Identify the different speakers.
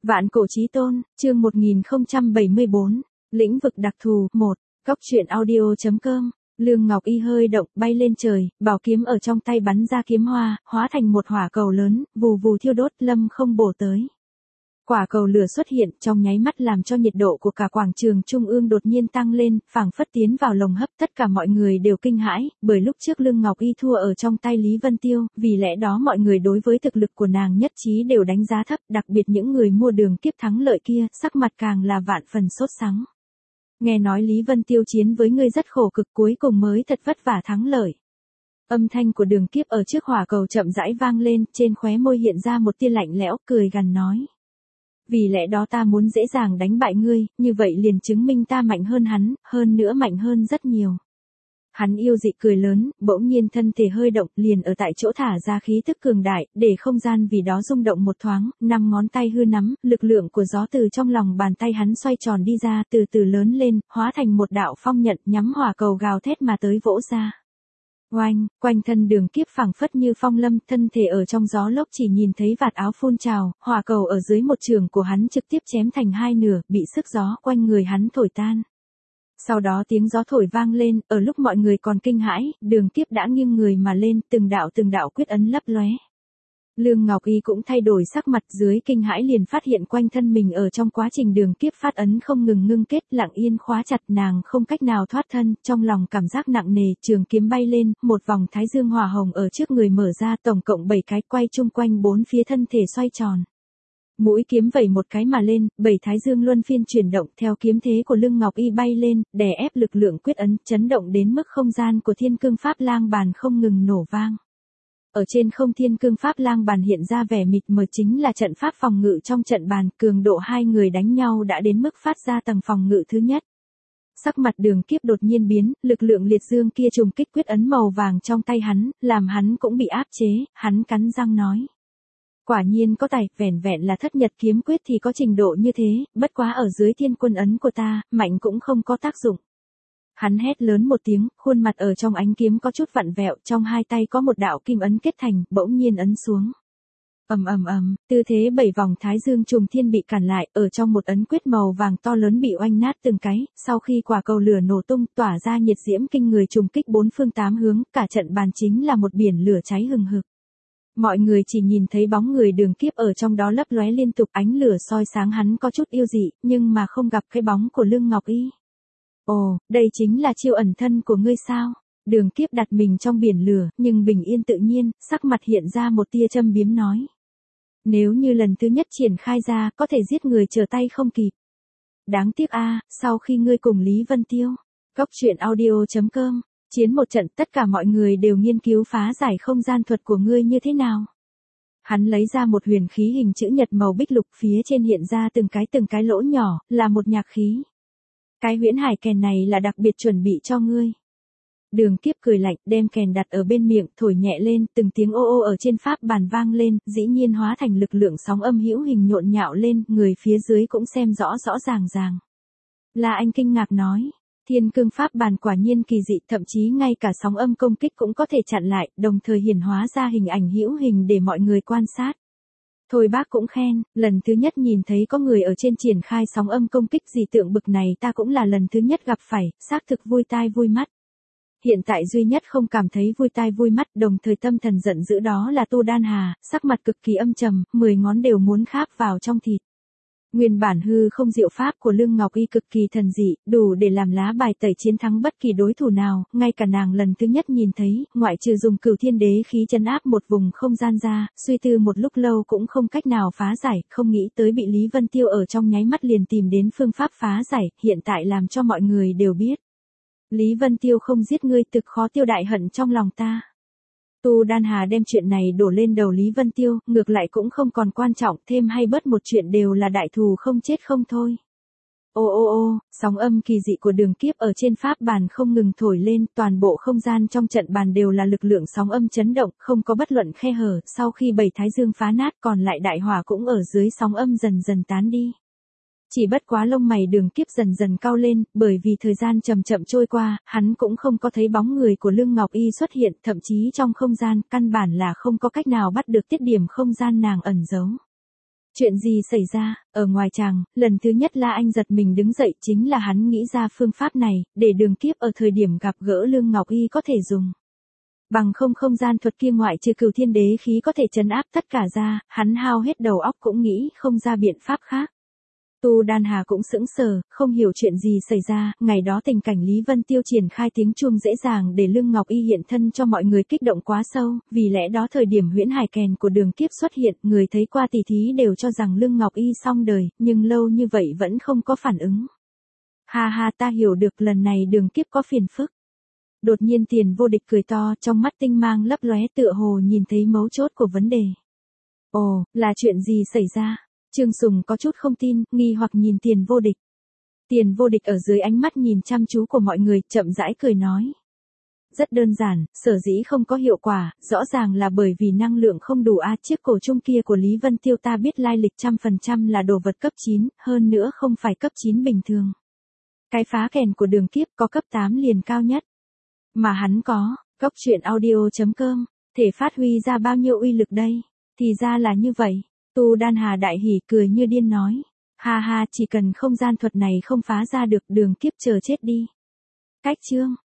Speaker 1: Vạn cổ chí tôn, chương 1074, lĩnh vực đặc thù, 1, Cóc truyện audio.com, Lương Ngọc Y hơi động, bay lên trời, bảo kiếm ở trong tay bắn ra kiếm hoa, hóa thành một hỏa cầu lớn, vù vù thiêu đốt, lâm không bổ tới. Quả cầu lửa xuất hiện trong nháy mắt làm cho nhiệt độ của cả quảng trường trung ương đột nhiên tăng lên, phảng phất tiến vào lồng hấp, tất cả mọi người đều kinh hãi, bởi lúc trước Lương Ngọc Y thua ở trong tay Lý Vân Tiêu, vì lẽ đó mọi người đối với thực lực của nàng nhất trí đều đánh giá thấp, đặc biệt những người mua đường kiếp thắng lợi kia, sắc mặt càng là vạn phần sốt sắng. Nghe nói Lý Vân Tiêu chiến với ngươi rất khổ cực, cuối cùng mới thật vất vả thắng lợi. Âm thanh của đường kiếp ở trước hỏa cầu chậm rãi vang lên, trên khóe môi hiện ra một tia lạnh lẽo, cười gằn nói. Vì lẽ đó ta muốn dễ dàng đánh bại ngươi, như vậy liền chứng minh ta mạnh hơn hắn, hơn nữa mạnh hơn rất nhiều. Hắn yêu dị cười lớn, bỗng nhiên thân thể hơi động, liền ở tại chỗ thả ra khí tức cường đại, để không gian vì đó rung động một thoáng, 5 ngón tay hư nắm, lực lượng của gió từ trong lòng bàn tay hắn xoay tròn đi ra, từ từ lớn lên, hóa thành một đạo phong nhận, nhắm hỏa cầu gào thét mà tới vỗ ra. Oanh, quanh thân đường kiếp phảng phất như phong lâm, thân thể ở trong gió lốc chỉ nhìn thấy vạt áo phun trào, hỏa cầu ở dưới một trường của hắn trực tiếp chém thành hai nửa, bị sức gió quanh người hắn thổi tan. Sau đó tiếng gió thổi vang lên, ở lúc mọi người còn kinh hãi, đường kiếp đã nghiêng người mà lên, từng đạo quyết ấn lấp lóe. Lương Ngọc Y cũng thay đổi sắc mặt, dưới kinh hãi liền phát hiện quanh thân mình ở trong quá trình đường kiếp phát ấn không ngừng ngưng kết, lặng yên khóa chặt, nàng không cách nào thoát thân, trong lòng cảm giác nặng nề, trường kiếm bay lên, một vòng thái dương hỏa hồng ở trước người mở ra, tổng cộng 7 cái, quay chung quanh 4 phía thân thể xoay tròn. Mũi kiếm vẩy một cái mà lên, 7 thái dương luân phiên chuyển động theo kiếm thế của Lương Ngọc Y bay lên, đè ép lực lượng quyết ấn, chấn động đến mức không gian của Thiên Cương Pháp Lang Bàn không ngừng nổ vang. Ở trên không Thiên Cương Pháp Lang Bàn hiện ra vẻ mịt mờ, chính là trận pháp phòng ngự trong trận bàn, cường độ hai người đánh nhau đã đến mức phát ra tầng phòng ngự thứ nhất. Sắc mặt đường kiếp đột nhiên biến, lực lượng liệt dương kia trùng kích quyết ấn màu vàng trong tay hắn, làm hắn cũng bị áp chế, hắn cắn răng nói. Quả nhiên có tài, vẻn vẹn là thất nhật kiếm quyết thì có trình độ như thế, bất quá ở dưới thiên quân ấn của ta, mạnh cũng không có tác dụng. Hắn hét lớn một tiếng, khuôn mặt ở trong ánh kiếm có chút vặn vẹo, trong hai tay có một đạo kim ấn kết thành, bỗng nhiên ấn xuống. Tư thế 7 vòng thái dương trùng thiên bị cản lại, ở trong một ấn quyết màu vàng to lớn bị oanh nát từng cái, sau khi quả cầu lửa nổ tung, tỏa ra nhiệt diễm kinh người trùng kích 4 phương 8 hướng, cả trận bàn chính là một biển lửa cháy hừng hực. Mọi người chỉ nhìn thấy bóng người đường kiếp ở trong đó lấp lóe liên tục, ánh lửa soi sáng hắn có chút yêu dị, nhưng mà không gặp cái bóng của Lương Ngọc Y. Ồ, đây chính là chiêu ẩn thân của ngươi sao? Đường kiếp đặt mình trong biển lửa, nhưng bình yên tự nhiên, sắc mặt hiện ra một tia châm biếm nói. Nếu như lần thứ nhất triển khai ra, có thể giết người trở tay không kịp. Đáng tiếc a, sau khi ngươi cùng Lý Vân Tiêu, Cóc truyện audio.com, chiến một trận, tất cả mọi người đều nghiên cứu phá giải không gian thuật của ngươi như thế nào. Hắn lấy ra một huyền khí hình chữ nhật màu bích lục, phía trên hiện ra từng cái lỗ nhỏ, là một nhạc khí. Cái huyễn hải kèn này là đặc biệt chuẩn bị cho ngươi. Đường kiếp cười lạnh, đem kèn đặt ở bên miệng, thổi nhẹ lên, từng tiếng ô ô ở trên pháp bàn vang lên, dĩ nhiên hóa thành lực lượng sóng âm hữu hình nhộn nhạo lên, người phía dưới cũng xem rõ ràng. La Anh kinh ngạc nói. Thiên Cương Pháp Bàn quả nhiên kỳ dị, thậm chí ngay cả sóng âm công kích cũng có thể chặn lại, đồng thời hiển hóa ra hình ảnh hữu hình để mọi người quan sát. Thôi bác cũng khen, lần thứ nhất nhìn thấy có người ở trên triển khai sóng âm công kích dị tượng bực này, ta cũng là lần thứ nhất gặp phải, xác thực vui tai vui mắt. Hiện tại duy nhất không cảm thấy vui tai vui mắt, đồng thời tâm thần giận dữ đó là Tu Đan Hà, sắc mặt cực kỳ âm trầm, 10 ngón đều muốn kháp vào trong thịt. Nguyên bản hư không diệu pháp của Lương Ngọc Y cực kỳ thần dị, đủ để làm lá bài tẩy chiến thắng bất kỳ đối thủ nào, ngay cả nàng lần thứ nhất nhìn thấy, ngoại trừ dùng Cửu Thiên Đế khí trấn áp một vùng không gian ra, suy tư một lúc lâu cũng không cách nào phá giải, không nghĩ tới bị Lý Vân Tiêu ở trong nháy mắt liền tìm đến phương pháp phá giải, hiện tại làm cho mọi người đều biết. Lý Vân Tiêu không giết ngươi, thực khó tiêu đại hận trong lòng ta. Tu Đan Hà đem chuyện này đổ lên đầu Lý Vân Tiêu, ngược lại cũng không còn quan trọng, thêm hay bớt một chuyện đều là đại thù không chết không thôi. Ô, sóng âm kỳ dị của đường kiếp ở trên pháp bàn không ngừng thổi lên, toàn bộ không gian trong trận bàn đều là lực lượng sóng âm chấn động, không có bất luận khe hở, sau khi 7 thái dương phá nát còn lại đại hỏa cũng ở dưới sóng âm dần dần tán đi. Chỉ bất quá lông mày đường kiếp dần dần cau lên, bởi vì thời gian chậm trôi qua, hắn cũng không có thấy bóng người của Lương Ngọc Y xuất hiện, thậm chí trong không gian, căn bản là không có cách nào bắt được tiết điểm không gian nàng ẩn giấu. Chuyện gì xảy ra? Ở ngoài tràng, lần thứ nhất La Anh giật mình đứng dậy, chính là hắn nghĩ ra phương pháp này, để Đường Kiếp ở thời điểm gặp gỡ Lương Ngọc Y có thể dùng. Bằng không gian thuật kia ngoại trừ Cửu Thiên Đế khí có thể trấn áp tất cả ra, hắn hao hết đầu óc cũng nghĩ không ra biện pháp khác. Tu Đan Hà cũng sững sờ, không hiểu chuyện gì xảy ra, ngày đó tình cảnh Lý Vân Tiêu triển khai tiếng chuông dễ dàng để Lương Ngọc Y hiện thân cho mọi người kích động quá sâu, vì lẽ đó thời điểm huyễn hải kèn của Đường Kiếp xuất hiện, người thấy qua tỷ thí đều cho rằng Lương Ngọc Y xong đời, nhưng lâu như vậy vẫn không có phản ứng. Ha ha, ta hiểu được lần này Đường Kiếp có phiền phức. Đột nhiên Tiền Vô Địch cười to, trong mắt tinh mang lấp lóe tựa hồ nhìn thấy mấu chốt của vấn đề. Ồ, là chuyện gì xảy ra? Trương Sùng có chút không tin, nghi hoặc nhìn Tiền Vô Địch. Tiền Vô Địch ở dưới ánh mắt nhìn chăm chú của mọi người, chậm rãi cười nói. Rất đơn giản, sở dĩ không có hiệu quả, rõ ràng là bởi vì năng lượng không đủ chiếc cổ trung kia của Lý Vân Tiêu ta biết lai lịch 100% là đồ vật cấp 9, hơn nữa không phải cấp 9 bình thường. Cái phá kèn của Đường Kiếp có cấp 8 liền cao nhất. Mà hắn có, Cốc Truyện Audio.com, thể phát huy ra bao nhiêu uy lực đây? Thì ra là như vậy. Tu Đan Hà đại hỉ cười như điên nói. Ha ha, chỉ cần không gian thuật này không phá ra được Đường Kiếp chờ chết đi. Cách chương.